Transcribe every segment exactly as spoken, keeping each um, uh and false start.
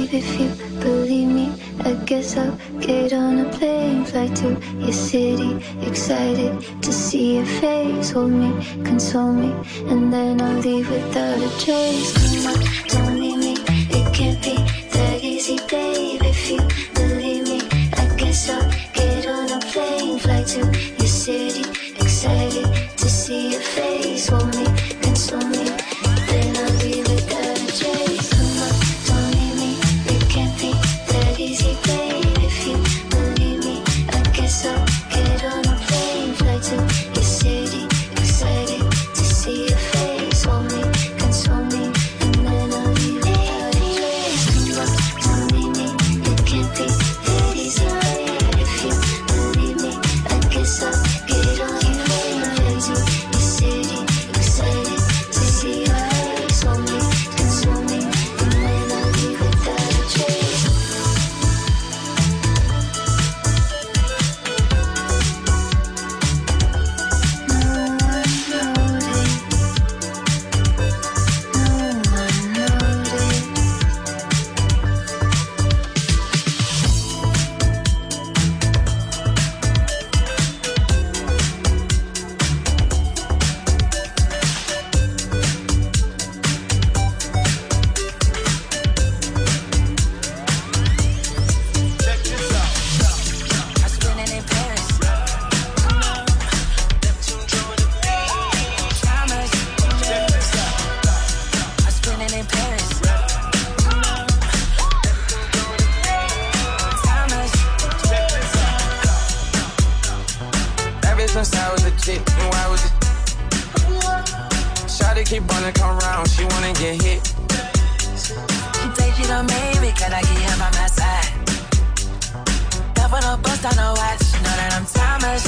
babe, if you believe me, I guess I'll get on a plane, fly to your city, excited to see your face. Hold me, console me, and then I'll leave without a trace. Come on, don't leave me, it can't be that easy, babe. If you believe me, I guess I'll get on a plane, fly to your city, excited to see your face. Hold me, console me, then I'll leave without a trace. Come on, don't leave me, it can't be that easy, babe. If you believe me, I guess I'll get on a plane, fly to your city, excited to see your face. Hold me, console me, and then I'll leave without a trace. Come on, don't leave me, it can't be that easy, babe. If you believe me, I guess I'll get on a plane, fly to your city, excited to see your face. Hold me, console me, and then I'll leave without a trace. No one noticed. No one noticed. Check this out. I spend it in Paris. Neptune drawing the beat. Thomas. Check this out. I spend it in Paris. Thomas. Check this out. Ever since I was a kid, knew I was a Shawty keep wanna come round, she wanna get hit. She say she done made me, can I get him by my side? Never no bust on no watch, know that I'm Thomas.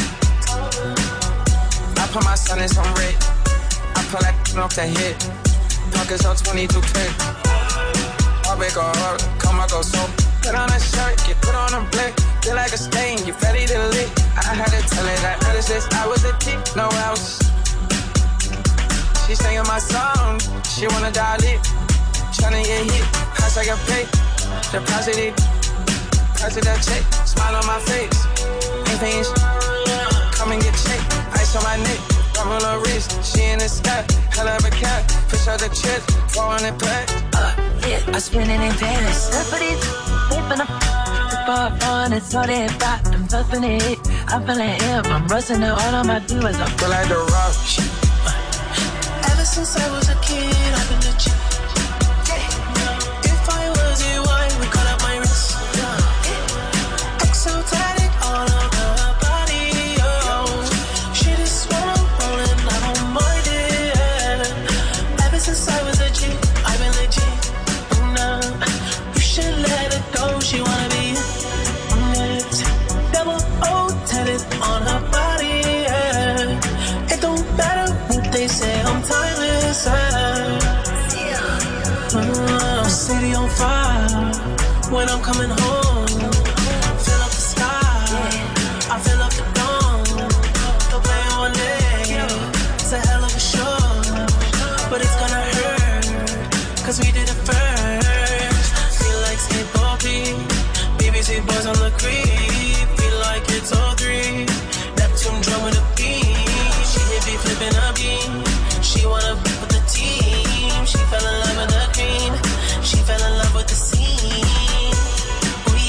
I put my son in some red. I pull that off the hit. Pockets on twenty-two K. All big or hard, come I go so. Put on a shirt, get put on a blick. Feel like a stain, you ready to lick. I had to tell her that ever since I was a kid, no else. She singing my song, she wanna dial it. Tryna get hit, house I get paid. Deposit it, deposit that check. Smile on my face, ain't paying sh- Come and get checked, ice on my neck, rubber on her wrist. She in the sky, hell of a cat. Push out the chest, four hundred pack. Uh, yeah, I spend it in Paris. That's for these, they finna f- it's far fun, it's all they got, I'm puffing it. I'm feeling hip, I'm rusting it, all of my divas, I'm Feel like the rock. Ever since I was a kid, I've been legit. If I was you, I would cut up my wrist. Exotic all over her body, oh. She just wanna roll and I don't mind it. Ever since I was a kid, I've been legit. No, you should let it go, she wanna be next. Double O tatted on her body, yeah. It don't matter what they say, I'm timeless. Uh, city on fire when I'm coming home. Fill up the sky, I fill up the dome. Don't play on it, it's a hell of a show, but it's gonna hurt, cause we did it first. Feel like skateboarding, B B C boys on the creep. Feel like it's all three, Neptune drum with a beat. She hit me flipping a beam, she wanna be with the team. She fell in love with the cream, she fell in love with the scene. Oh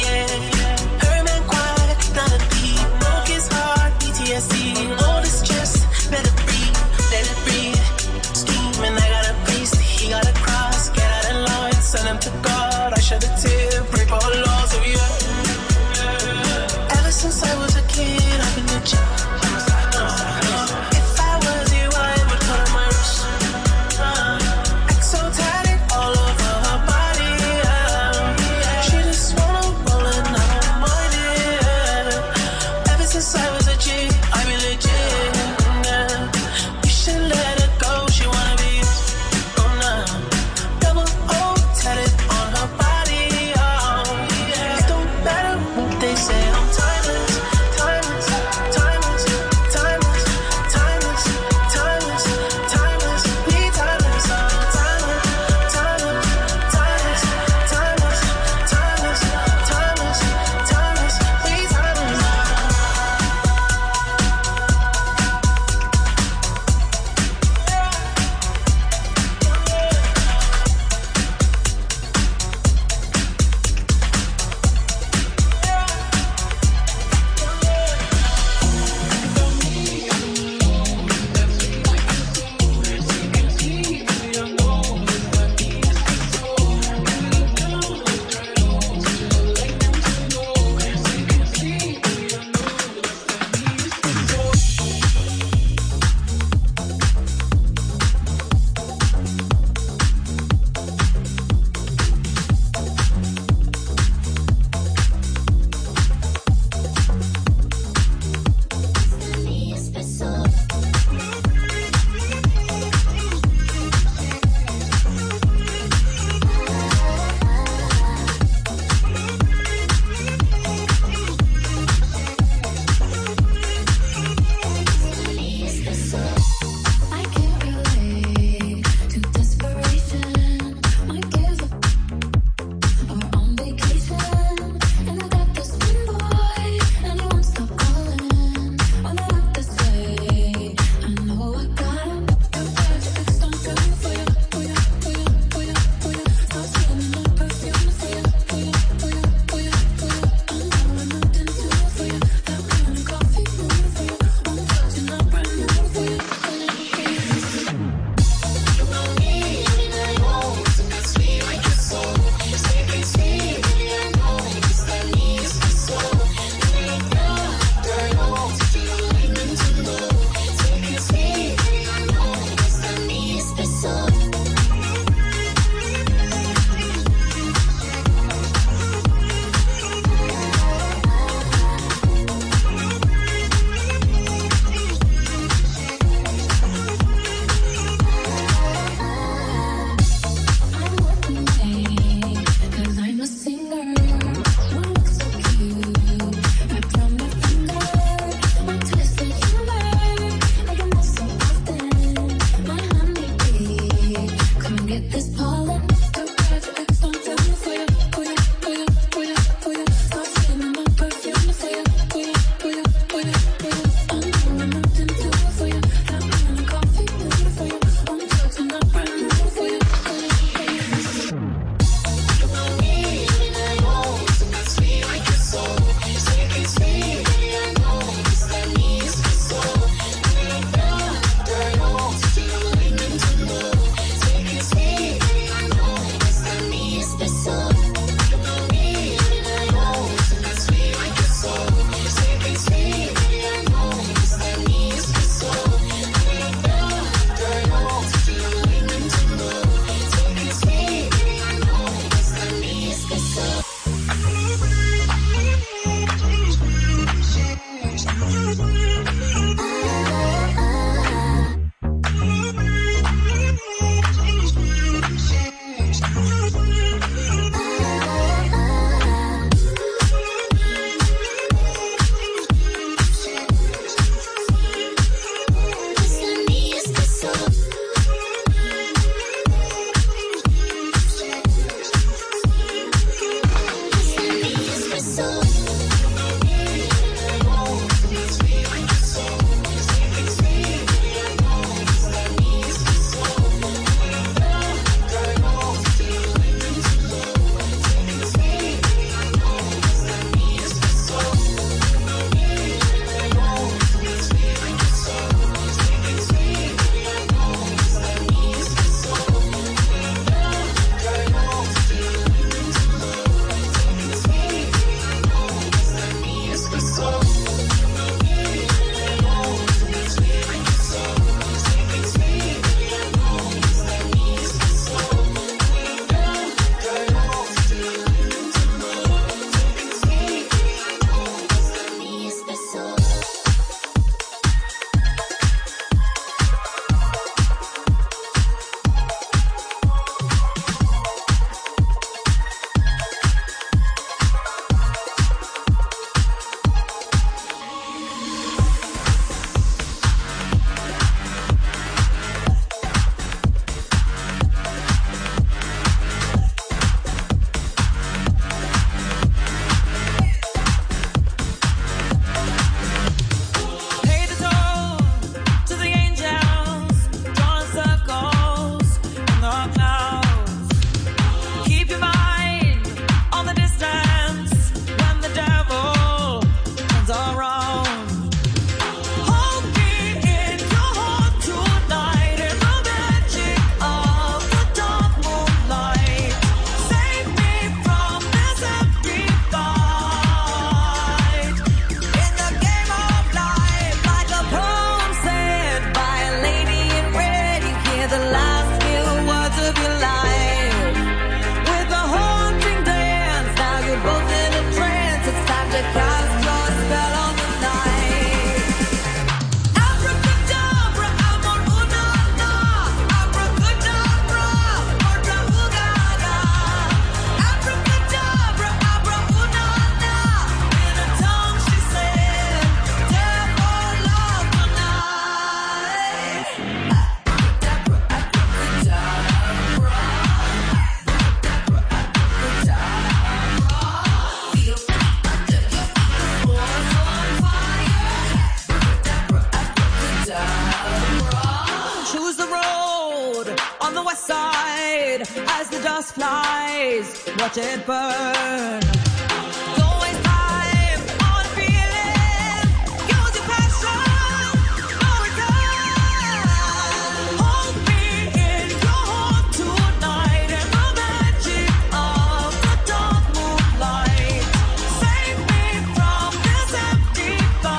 the west side as the dust flies. Watch it burn. Don't waste time on feeling. Use your passion. No return. Hold me in your heart tonight in the magic of the dark moonlight. Save me from this empty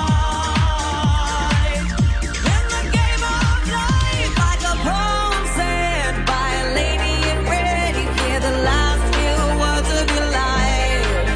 fight. In the game of life, like a poem said by a lady in red, you hear the last few words of your life.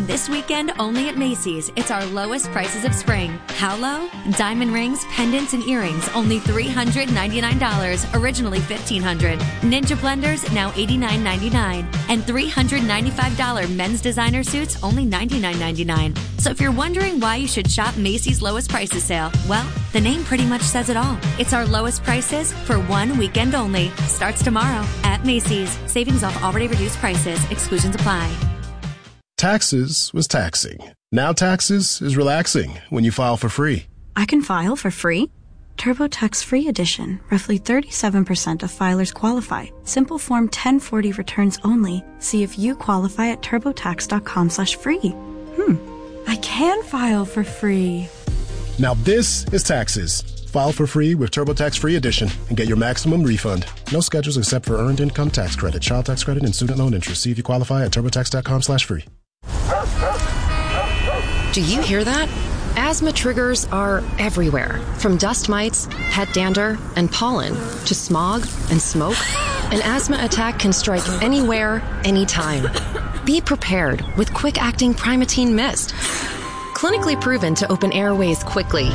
This weekend, only at Macy's, it's our lowest prices of spring. How low? Diamond rings, pendants, and earrings, only three hundred ninety-nine dollars, originally fifteen hundred dollars. Ninja blenders, now eighty-nine ninety-nine. And three hundred ninety-five dollars men's designer suits, only ninety-nine ninety-nine. So if you're wondering why you should shop Macy's lowest prices sale, well, the name pretty much says it all. It's our lowest prices for one weekend only. Starts tomorrow at Macy's. Savings off already reduced prices. Exclusions apply. Taxes was taxing. Now taxes is relaxing when you file for free. I can file for free? TurboTax Free Edition. Roughly thirty-seven percent of filers qualify. Simple Form ten forty returns only. See if you qualify at turbotax.com slash free. Hmm. I can file for free. Now this is taxes. File for free with TurboTax Free Edition and get your maximum refund. No schedules except for earned income tax credit, child tax credit, and student loan interest. See if you qualify at turbotax.com slash free. Do you hear that? Asthma triggers are everywhere, from dust mites, pet dander, and pollen, to smog and smoke. An asthma attack can strike anywhere, anytime. Be prepared with quick-acting Primatene Mist. Clinically proven to open airways quickly.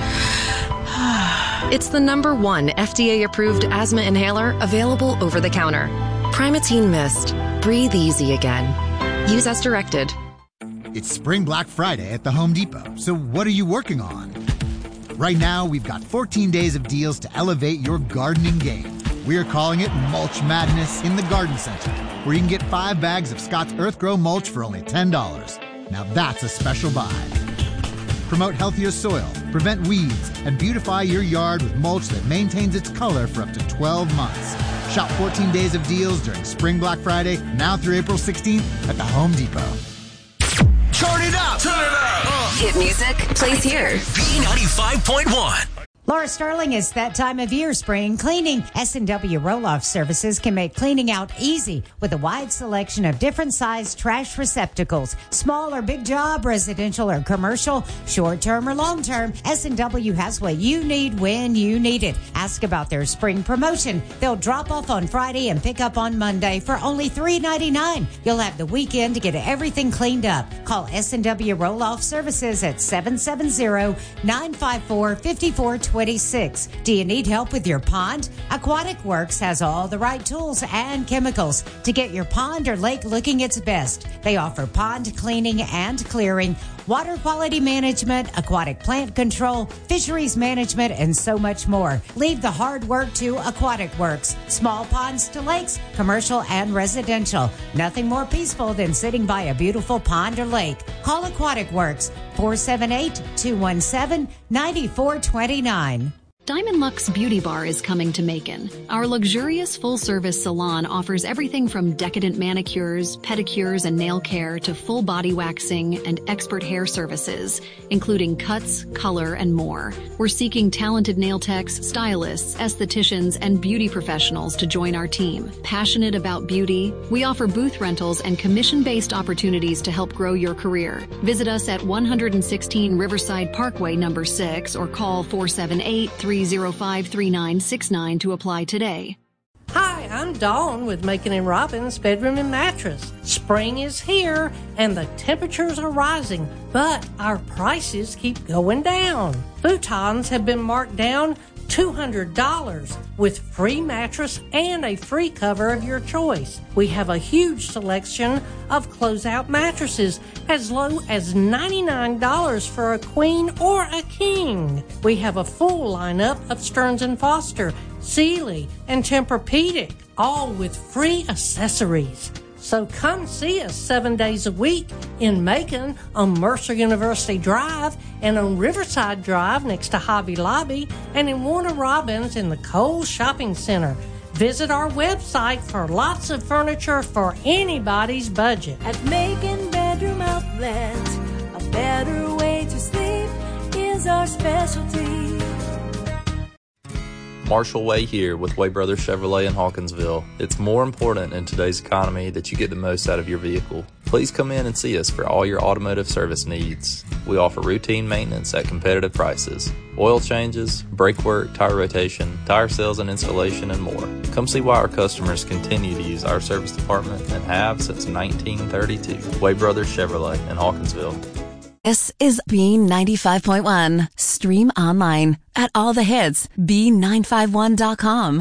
It's the number one F D A-approved asthma inhaler available over the counter. Primatene Mist. Breathe easy again. Use as directed. It's Spring Black Friday at the Home Depot, so what are you working on? Right now, we've got fourteen days of deals to elevate your gardening game. We're calling it Mulch Madness in the Garden Center, where you can get five bags of Scott's Earthgrow mulch for only ten dollars. Now that's a special buy. Promote healthier soil, prevent weeds, and beautify your yard with mulch that maintains its color for up to twelve months. Shop fourteen days of deals during Spring Black Friday, now through April sixteenth at the Home Depot. Turn it up! Turn it up! Uh. Hit music plays here. B ninety-five point one. Laura Sterling, it's that time of year, spring cleaning. S and W Roll-Off Services can make cleaning out easy with a wide selection of different sized trash receptacles. Small or big job, residential or commercial, short-term or long-term, S and W has what you need when you need it. Ask about their spring promotion. They'll drop off on Friday and pick up on Monday for only three ninety-nine. You'll have the weekend to get everything cleaned up. Call S and W Roll-Off Services at seven seven zero, nine five four, five four two six. Do you need help with your pond? Aquatic Works has all the right tools and chemicals to get your pond or lake looking its best. They offer pond cleaning and clearing, water quality management, aquatic plant control, fisheries management, and so much more. Leave the hard work to Aquatic Works. Small ponds to lakes, commercial and residential. Nothing more peaceful than sitting by a beautiful pond or lake. Call Aquatic Works, four seven eight, two one seven, nine four two nine. Diamond Luxe Beauty Bar is coming to Macon. Our luxurious full-service salon offers everything from decadent manicures, pedicures, and nail care to full body waxing and expert hair services, including cuts, color, and more. We're seeking talented nail techs, stylists, estheticians, and beauty professionals to join our team. Passionate about beauty, we offer booth rentals and commission-based opportunities to help grow your career. Visit us at one sixteen Riverside Parkway, number six, or call four seven eight, three zero five, three nine six nine to apply today. Hi, I'm Dawn with Macon and Robbins Bedroom and Mattress. Spring is here and the temperatures are rising, but our prices keep going down. Futons have been marked down two hundred dollars with free mattress and a free cover of your choice. We have a huge selection of closeout mattresses as low as ninety-nine dollars for a queen or a king. We have a full lineup of Stearns and Foster, Sealy, and Tempur-Pedic, all with free accessories. So come see us seven days a week in Macon on Mercer University Drive and on Riverside Drive next to Hobby Lobby and in Warner Robins in the Kohl's Shopping Center. Visit our website for lots of furniture for anybody's budget. At Macon Bedroom Outlet, a better way to sleep is our specialty. Marshall Way here with Way Brothers Chevrolet in Hawkinsville. It's more important in today's economy that you get the most out of your vehicle. Please come in and see us for all your automotive service needs. We offer routine maintenance at competitive prices, oil changes, brake work, tire rotation, tire sales and installation, and more. Come see why our customers continue to use our service department and have since nineteen thirty-two. Way Brothers Chevrolet in Hawkinsville. This is B ninety-five point one. Stream online at all the hits, B nine five one dot com.